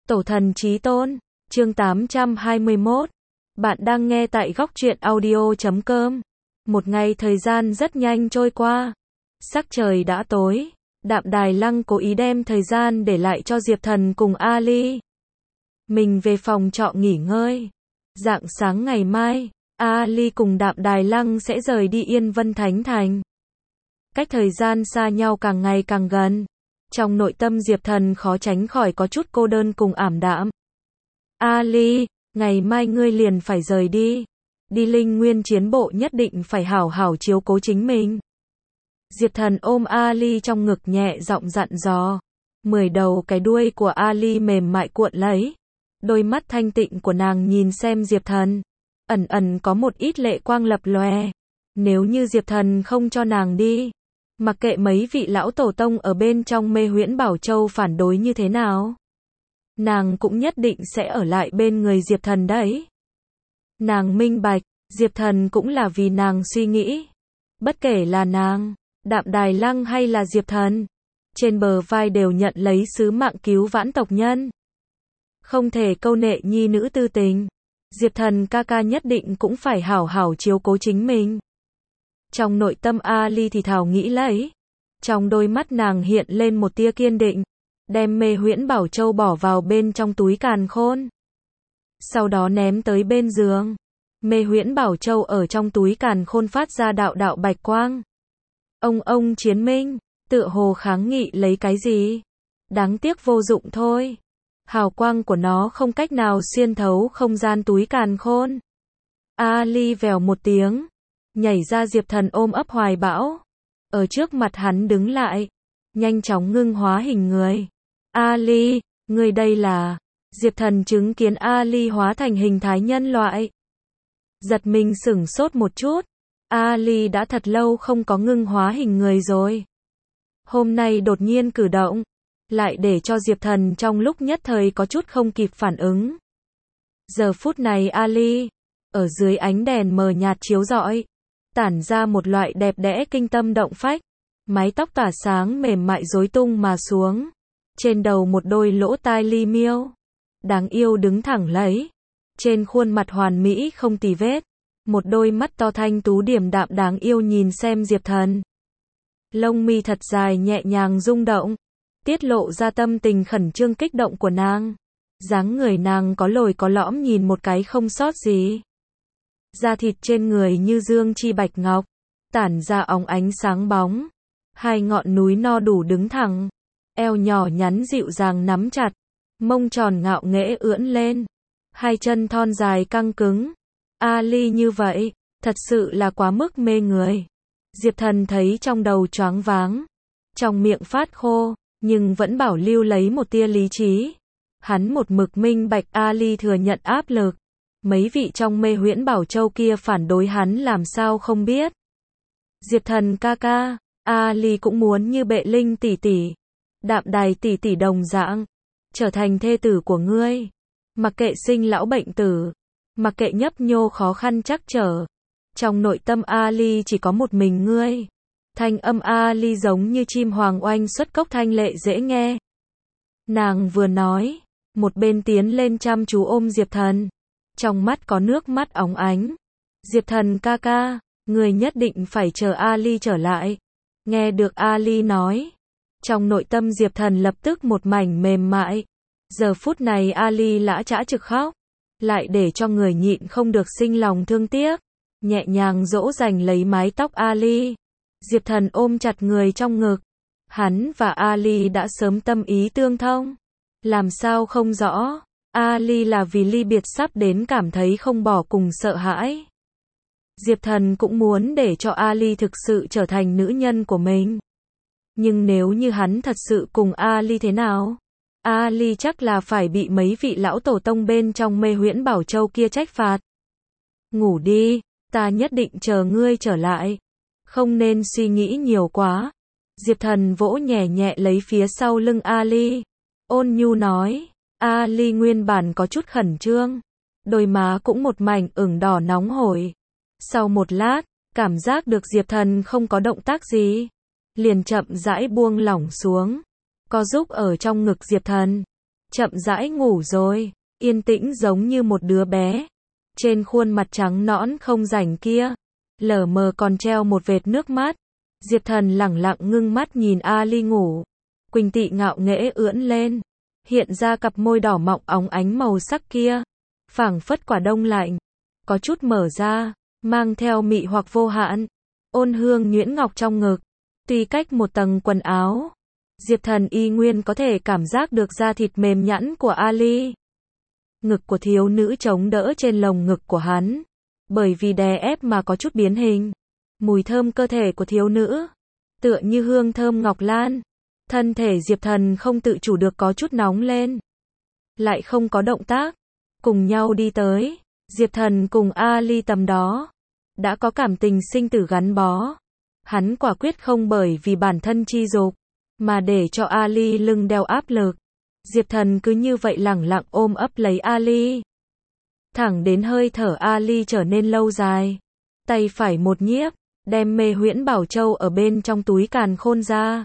Tổ thần chí tôn, chương 821. Bạn đang nghe tại góc truyện audio.com. Một ngày thời gian rất nhanh trôi qua. Sắc trời đã tối. Đạm Đài Lăng cố ý đem thời gian để lại cho Diệp Thần cùng Ali. Mình về phòng trọ nghỉ ngơi. Rạng sáng ngày mai, Ali cùng Đạm Đài Lăng sẽ rời đi Yên Vân Thánh Thành. Cách thời gian xa nhau càng ngày càng gần. Trong nội tâm Diệp Thần khó tránh khỏi có chút cô đơn cùng ảm đạm. Ali, ngày mai ngươi liền phải rời đi. Đi Linh Nguyên chiến bộ nhất định phải hảo hảo chiếu cố chính mình. Diệp Thần ôm Ali trong ngực nhẹ giọng dặn dò. 10 đầu cái đuôi của Ali mềm mại cuộn lấy. Đôi mắt thanh tịnh của nàng nhìn xem Diệp Thần. Ẩn ẩn có một ít lệ quang lập lòe. Nếu như Diệp Thần không cho nàng đi, mặc kệ mấy vị lão tổ tông ở bên trong Mê Huyễn Bảo Châu phản đối như thế nào, nàng cũng nhất định sẽ ở lại bên người Diệp Thần đấy. Nàng minh bạch, Diệp Thần cũng là vì nàng suy nghĩ. Bất kể là nàng, Đạm Đài Lăng hay là Diệp Thần, trên bờ vai đều nhận lấy sứ mạng cứu vãn tộc nhân. Không thể câu nệ nhi nữ tư tình. Diệp Thần ca ca nhất định cũng phải hảo hảo chiếu cố chính mình. Trong nội tâm Ali thì thào nghĩ lấy. Trong đôi mắt nàng hiện lên một tia kiên định. Đem Mê Huyễn Bảo Châu bỏ vào bên trong túi càn khôn. Sau đó ném tới bên giường. Mê Huyễn Bảo Châu ở trong túi càn khôn phát ra đạo đạo bạch quang. Ông chiến minh, tựa hồ kháng nghị lấy cái gì? Đáng tiếc vô dụng thôi. Hào quang của nó không cách nào xuyên thấu không gian túi càn khôn. Ali vèo một tiếng, nhảy ra Diệp Thần ôm ấp hoài bão. Ở trước mặt hắn đứng lại, nhanh chóng ngưng hóa hình người. Ali, người đây là... Diệp Thần chứng kiến Ali hóa thành hình thái nhân loại. Giật mình sửng sốt một chút. Ali đã thật lâu không có ngưng hóa hình người rồi. Hôm nay đột nhiên cử động, lại để cho Diệp Thần trong lúc nhất thời có chút không kịp phản ứng. Giờ phút này Ali, ở dưới ánh đèn mờ nhạt chiếu rọi, tản ra một loại đẹp đẽ kinh tâm động phách. Mái tóc tỏa sáng mềm mại rối tung mà xuống. Trên đầu một đôi lỗ tai li miêu. Đáng yêu đứng thẳng lấy. Trên khuôn mặt hoàn mỹ không tì vết. Một đôi mắt to thanh tú điềm đạm đáng yêu nhìn xem Diệp Thần. Lông mi thật dài nhẹ nhàng rung động. Tiết lộ ra tâm tình khẩn trương kích động của nàng. Dáng người nàng có lồi có lõm nhìn một cái không sót gì. Da thịt trên người như dương chi bạch ngọc, tản ra óng ánh sáng bóng. Hai ngọn núi no đủ đứng thẳng. Eo nhỏ nhắn dịu dàng nắm chặt. Mông tròn ngạo nghễ ưỡn lên. Hai chân thon dài căng cứng. Ali như vậy, thật sự là quá mức mê người. Diệp Thần thấy trong đầu choáng váng. Trong miệng phát khô, nhưng vẫn bảo lưu lấy một tia lý trí. Hắn một mực minh bạch Ali thừa nhận áp lực. Mấy vị trong Mê Huyễn Bảo Châu kia phản đối hắn làm sao không biết. Diệp Thần ca ca, Ali cũng muốn như Bệ Linh tỷ tỷ, Đạm Đài tỷ tỷ đồng dạng, trở thành thê tử của ngươi. Mặc kệ sinh lão bệnh tử, mặc kệ nhấp nhô khó khăn trắc trở, trong nội tâm Ali chỉ có một mình ngươi. Thanh âm Ali giống như chim hoàng oanh xuất cốc thanh lệ dễ nghe. Nàng vừa nói, một bên tiến lên chăm chú ôm Diệp Thần. Trong mắt có nước mắt óng ánh. Diệp Thần ca ca, người nhất định phải chờ Ali trở lại. Nghe được Ali nói, trong nội tâm Diệp Thần lập tức một mảnh mềm mại. Giờ phút này Ali lã chã trực khóc, lại để cho người nhịn không được sinh lòng thương tiếc. Nhẹ nhàng dỗ dành lấy mái tóc Ali. Diệp Thần ôm chặt người trong ngực. Hắn và Ali đã sớm tâm ý tương thông. Làm sao không rõ, Ali là vì ly biệt sắp đến cảm thấy không bỏ cùng sợ hãi. Diệp Thần cũng muốn để cho Ali thực sự trở thành nữ nhân của mình. Nhưng nếu như hắn thật sự cùng Ali thế nào? Ali chắc là phải bị mấy vị lão tổ tông bên trong Mê Huyễn Bảo Châu kia trách phạt. Ngủ đi, ta nhất định chờ ngươi trở lại. Không nên suy nghĩ nhiều quá. Diệp Thần vỗ nhẹ nhẹ lấy phía sau lưng Ali. Ôn nhu nói. Ali nguyên bản có chút khẩn trương. Đôi má cũng một mảnh ửng đỏ nóng hổi. Sau một lát, cảm giác được Diệp Thần không có động tác gì. Liền chậm rãi buông lỏng xuống. Co giúp ở trong ngực Diệp Thần. chậm rãi ngủ rồi, yên tĩnh giống như một đứa bé. Trên khuôn mặt trắng nõn không rảnh kia, lờ mờ còn treo một vệt nước mắt. Diệp Thần lẳng lặng ngưng mắt nhìn Ali ngủ. Quỳnh Tị ngạo nghễ ưỡn lên, hiện ra cặp môi đỏ mọng óng ánh màu sắc kia, phảng phất quả đông lạnh, có chút mở ra, mang theo mị hoặc vô hạn. Ôn hương nhuyễn ngọc trong ngực, tuy cách một tầng quần áo, Diệp Thần y nguyên có thể cảm giác được da thịt mềm nhẵn của Ali. Ngực của thiếu nữ chống đỡ trên lồng ngực của hắn, bởi vì đè ép mà có chút biến hình. Mùi thơm cơ thể của thiếu nữ, tựa như hương thơm ngọc lan. Thân thể Diệp Thần không tự chủ được có chút nóng lên. Lại không có động tác. Cùng nhau đi tới, Diệp Thần cùng Ali tầm đó, đã có cảm tình sinh tử gắn bó. Hắn quả quyết không bởi vì bản thân chi dục, mà để cho Ali lưng đeo áp lực. Diệp Thần cứ như vậy lẳng lặng ôm ấp lấy Ali. Thẳng đến hơi thở Ali trở nên lâu dài. Tay phải một nhiếp, đem mê huyễn bảo châu ở bên trong túi càn khôn ra.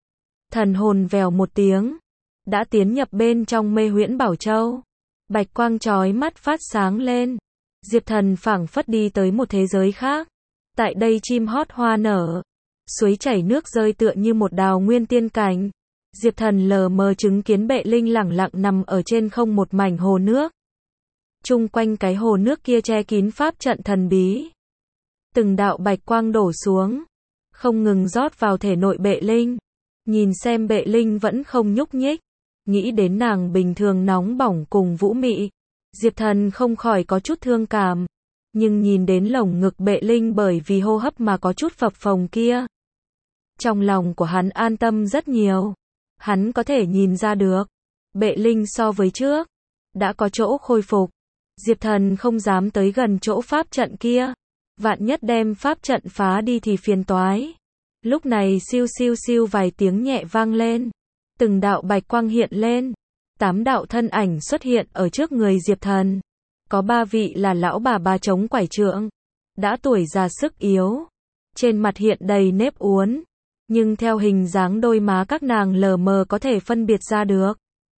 Thần hồn vèo một tiếng, đã tiến nhập bên trong mê huyễn bảo châu. Bạch quang chói mắt phát sáng lên. Diệp Thần phảng phất đi tới một thế giới khác. Tại đây chim hót hoa nở, suối chảy nước rơi tựa như một đào nguyên tiên cảnh. Diệp Thần lờ mờ chứng kiến Bệ Linh lẳng lặng nằm ở trên không một mảnh hồ nước. Chung quanh cái hồ nước kia che kín pháp trận thần bí. Từng đạo bạch quang đổ xuống, không ngừng rót vào thể nội Bệ Linh. Nhìn xem Bệ Linh vẫn không nhúc nhích, nghĩ đến nàng bình thường nóng bỏng cùng vũ mị, Diệp Thần không khỏi có chút thương cảm. Nhưng nhìn đến lồng ngực Bệ Linh bởi vì hô hấp mà có chút phập phồng kia, trong lòng của hắn an tâm rất nhiều. Hắn có thể nhìn ra được, Bệ Linh so với trước, đã có chỗ khôi phục. Diệp Thần không dám tới gần chỗ pháp trận kia. Vạn nhất đem pháp trận phá đi thì phiền toái. Lúc này siêu siêu siêu vài tiếng nhẹ vang lên. Từng đạo bạch quang hiện lên. 8 đạo thân ảnh xuất hiện ở trước người Diệp Thần. Có 3 vị là lão bà chống quải trượng, đã tuổi già sức yếu. Trên mặt hiện đầy nếp uốn. Nhưng theo hình dáng đôi má các nàng lờ mờ có thể phân biệt ra được.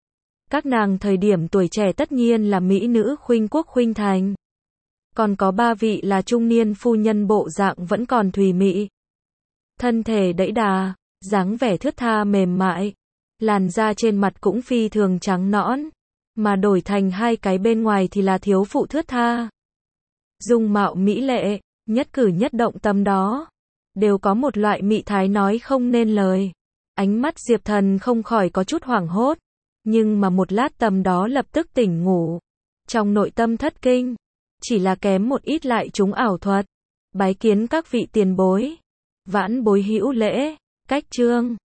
Các nàng thời điểm tuổi trẻ tất nhiên là mỹ nữ khuynh quốc khuynh thành. Còn có 3 vị là trung niên phu nhân bộ dạng vẫn còn thùy mị. Thân thể đẫy đà, dáng vẻ thướt tha mềm mại. Làn da trên mặt cũng phi thường trắng nõn. Mà đổi thành hai cái bên ngoài thì là thiếu phụ thướt tha. Dung mạo mỹ lệ, nhất cử nhất động tâm đó. Đều có một loại mị thái nói không nên lời. Ánh mắt Diệp Thần không khỏi có chút hoảng hốt. Nhưng mà một lát tầm đó lập tức tỉnh ngủ. Trong nội tâm thất kinh. Chỉ là kém một ít lại trúng ảo thuật. Bái kiến các vị tiền bối. Vãn bối hữu lễ. Cách chương